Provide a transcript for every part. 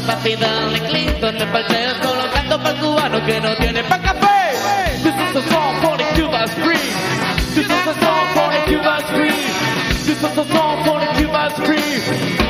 pa' Fidel Clinton, el pastel solo canto pa' cubano que no tiene pa' café. This is a song for the Cuba's free. This is a song for the Cuba's free. This is a song for the Cuba's free.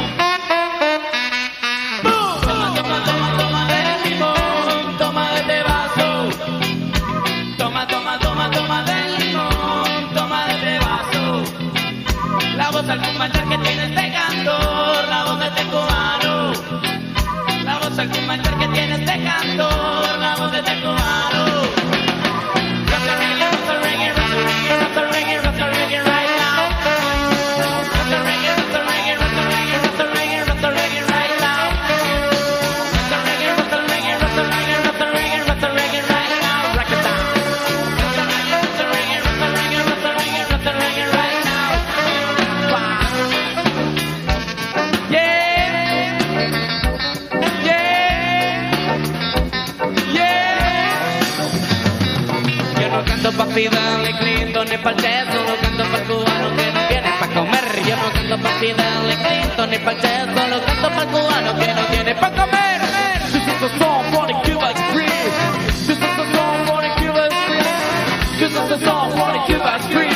Toma, toma, toma, toma del limón, toma de este vaso. Toma, toma, toma, toma del limón, toma de este vaso. La voz al comandar que tiene este cantor, la voz de este cubano. La voz al comandar que tiene este cantor, la voz de este cubano. Pa' Fidel Clinton ni pa'l Che, solo canto pa'l cubano que no tiene pa' comer. Yo no canto pa' Fidel Clinton ni pa'l Che, solo canto pa'l cubano que no tiene pa' comer. This is a song for the Cuba's free. This is a song for the Cuba's free. This is a song for the Cuba's free.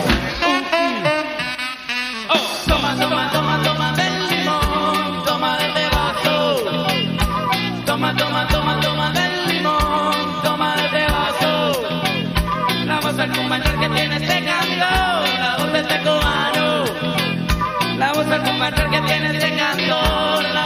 Oh, toma, toma, toma, toma del limón, toma de este vaso. Toma, toma, toma, toma del limón, toma de este vaso. La voz al comandar que tiene este cantor, la voz de este cubano. La voz al comandar que tiene este cantor.